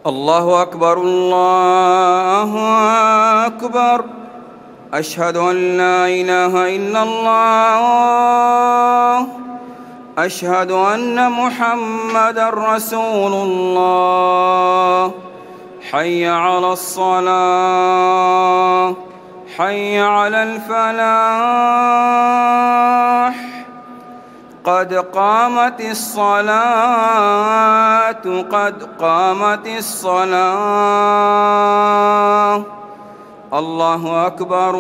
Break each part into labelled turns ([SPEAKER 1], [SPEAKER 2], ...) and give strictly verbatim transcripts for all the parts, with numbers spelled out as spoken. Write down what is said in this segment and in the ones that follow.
[SPEAKER 1] الله أكبر الله أكبر. أشهد أن لا إله إلا الله. أشهد أن محمدًا رسول الله. حي على الصلاة، حي على الفلاح، قد قامت الصلاة، قد قامت الصلاة. الله أكبر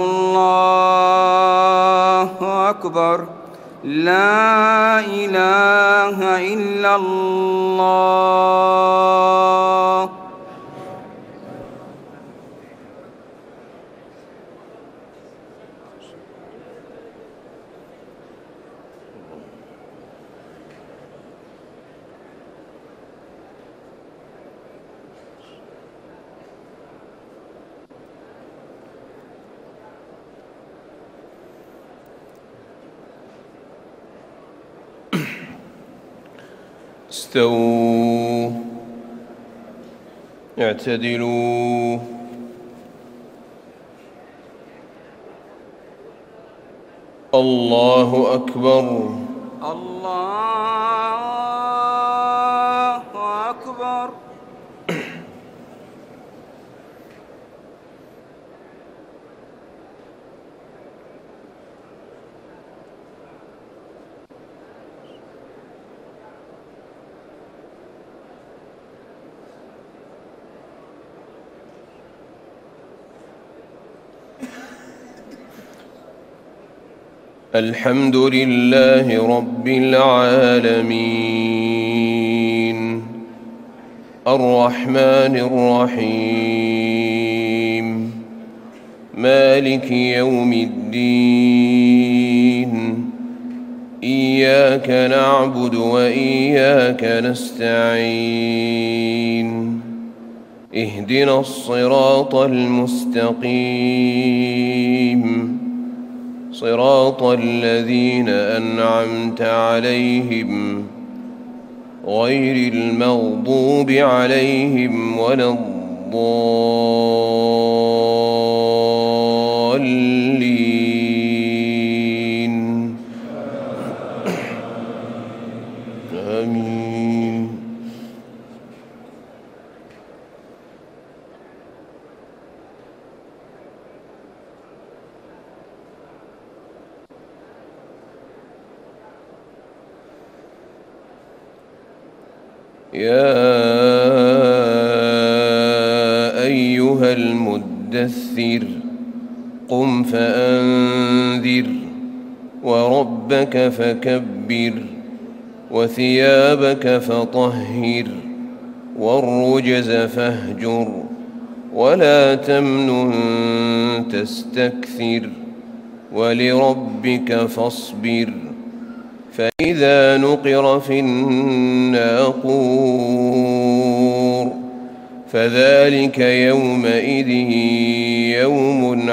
[SPEAKER 1] الله أكبر. لا إله إلا الله.
[SPEAKER 2] استووا، اعتدلوا. الله أكبر
[SPEAKER 1] الله أكبر.
[SPEAKER 2] الحمد لله رب العالمين، الرحمن الرحيم، مالك يوم الدين. إياك نعبد وإياك نستعين. اهدنا الصراط المستقيم، صراط الذين أنعمت عليهم غير المغضوب عليهم ولا الضالين. آمين. يا أيها المدثر قم فأنذر وربك فكبر وثيابك فطهر والرجز فاهجر ولا تمنن تستكثر ولربك فاصبر. فإذا نقر في الناقور فذلك يومئذ يوم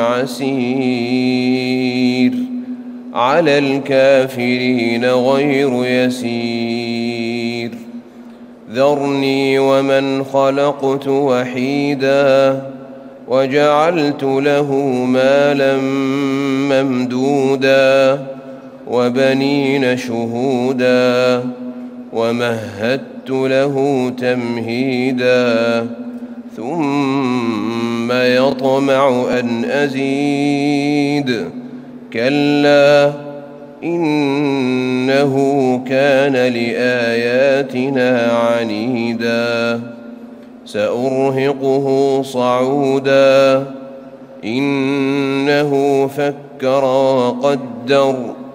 [SPEAKER 2] عسير على الكافرين غير يسير. ذرني ومن خلقت وحيدا وجعلت له مالا ممدودا وبنين شهودا ومهدت له تمهيدا ثم يطمع أن أزيد. كلا إنه كان لآياتنا عنيدا. سأرهقه صعودا. إنه فكر وقدر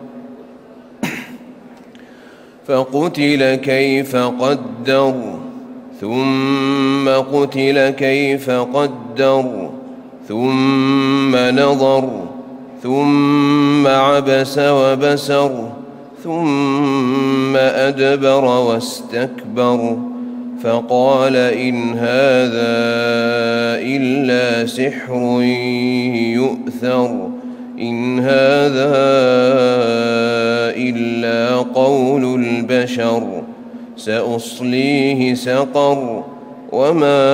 [SPEAKER 2] فقتل كيف قدر ثم قتل كيف قدر ثم نظر ثم عبس وبسر ثم أدبر واستكبر فقال إن هذا إلا سحر يؤثر. إن هذا إلا قول البشر. سأصليه سقر وما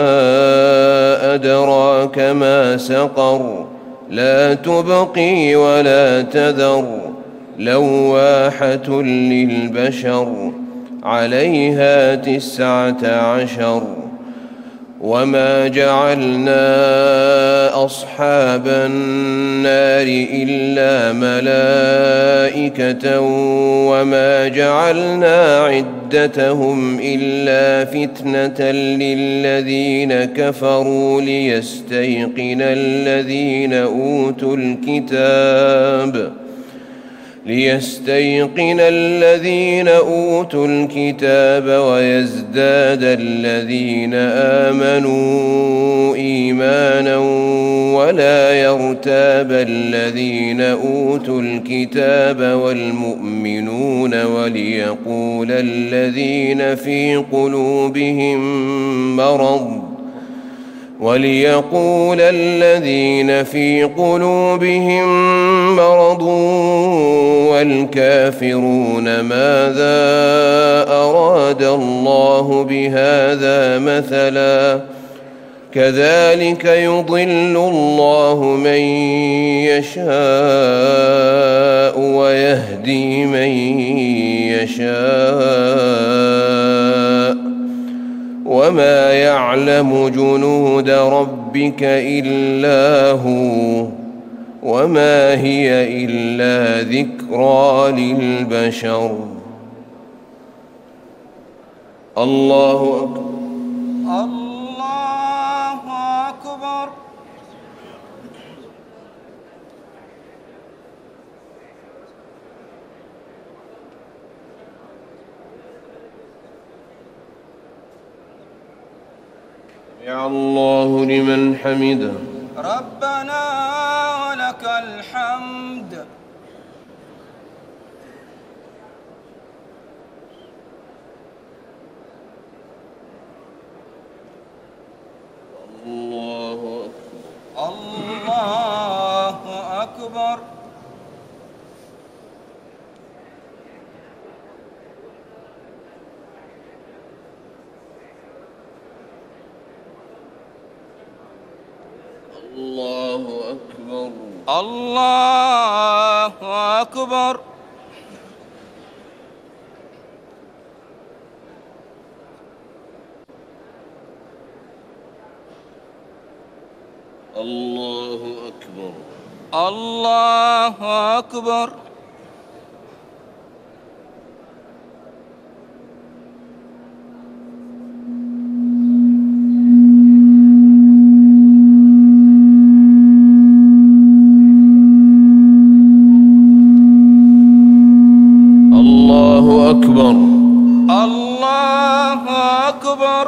[SPEAKER 2] أدراك ما سقر لا تبقي ولا تذر لواحة للبشر عليها تسعة عشر وما جعلنا أصحاب النار إلا ملائكة وما جعلنا عدتهم إلا فتنة للذين كفروا ليستيقن الذين أوتوا الكتاب ليستيقن الذين أوتوا الكتاب ويزداد الذين آمنوا إيمانا ولا يرتاب الذين أوتوا الكتاب والمؤمنون وليقول الذين في قلوبهم مرض وليقول الذين في قلوبهم مرض والكافرون ماذا أراد الله بهذا مثلا كذلك يضل الله من يشاء ويهدي من يشاء وما يعلم جنود ربك إلا هو وما هي إلا ذكرى للبشر. الله أكبر.
[SPEAKER 1] الله أكبر.
[SPEAKER 2] سمع الله لمن حمده.
[SPEAKER 1] ربنا ولك الحمد.
[SPEAKER 2] الله أكبر.
[SPEAKER 1] الله أكبر.
[SPEAKER 2] الله أكبر.
[SPEAKER 1] الله أكبر.
[SPEAKER 2] الله أكبر.
[SPEAKER 1] الله أكبر.
[SPEAKER 2] الله أكبر.
[SPEAKER 1] الله أكبر.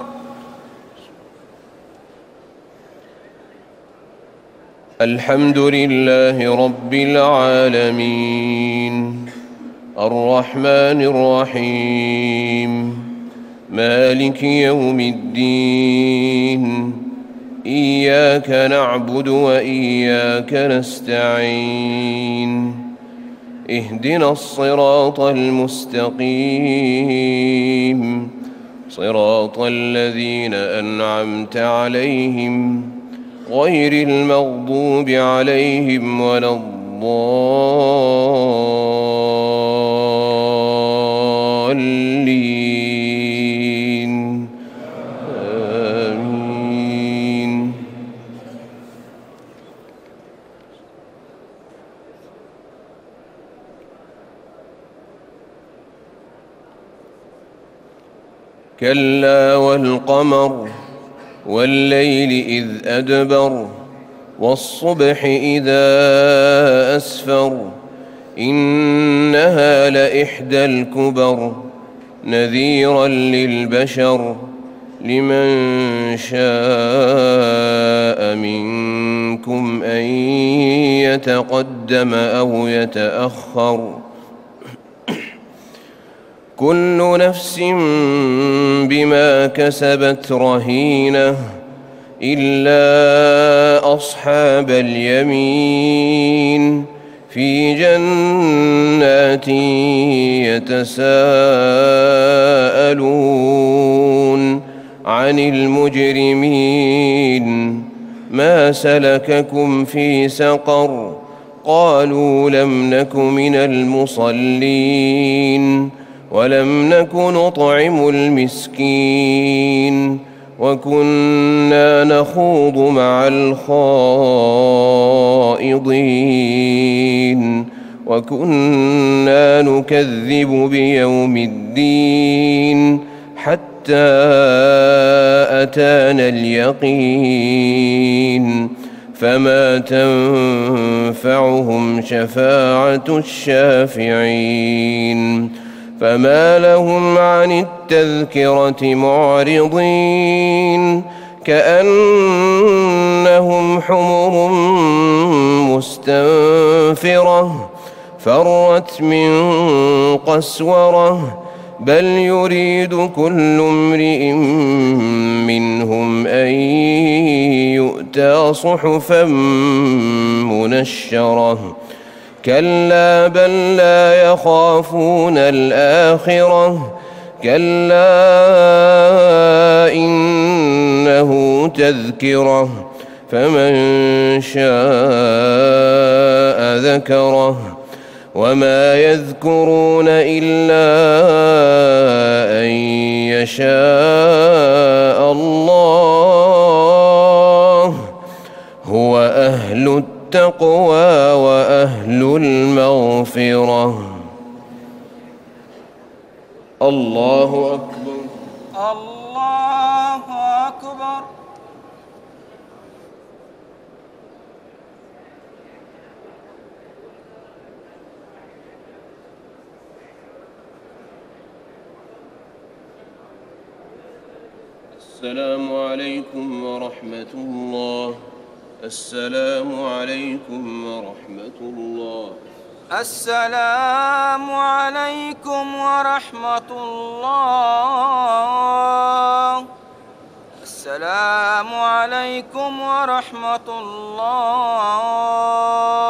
[SPEAKER 2] الحمد لله رب العالمين الرحمن الرحيم مالك يوم الدين إياك نعبد وإياك نستعين اهدنا الصراط المستقيم صراط الذين أنعمت عليهم غير المغضوب عليهم ولا الضالين آمين. كلا والقمر والليل إذ أدبر والصبح إذا أسفر إنها لإحدى الكبر نذيرا للبشر لمن شاء منكم أن يتقدم أو يتأخر كل نفس بما كسبت رهينة إلا أصحاب اليمين في جنات يتساءلون عن المجرمين ما سلككم في سقر قالوا لم نك من المصلين ولم نك نطعم المسكين وكنا نخوض مع الخائضين وكنا نكذب بيوم الدين حتى أتانا اليقين فما تنفعهم شفاعة الشافعين فما لهم عن التذكرة معرضين كأنهم حمر مستنفرة فرت من قسورة بل يريد كل امرئ منهم أن يؤتى صحفا منشرة كلا بل لا يخافون الآخرة كلا إنه تذكرة فمن شاء ذكره وما يذكرون إلا أن يشاء الله هو أهل التقوى وأهل المغفرة. الله أكبر.
[SPEAKER 1] الله أكبر.
[SPEAKER 2] السلام عليكم ورحمة الله. السلام عليكم ورحمة الله.
[SPEAKER 1] السلام عليكم ورحمة الله. السلام عليكم ورحمة الله.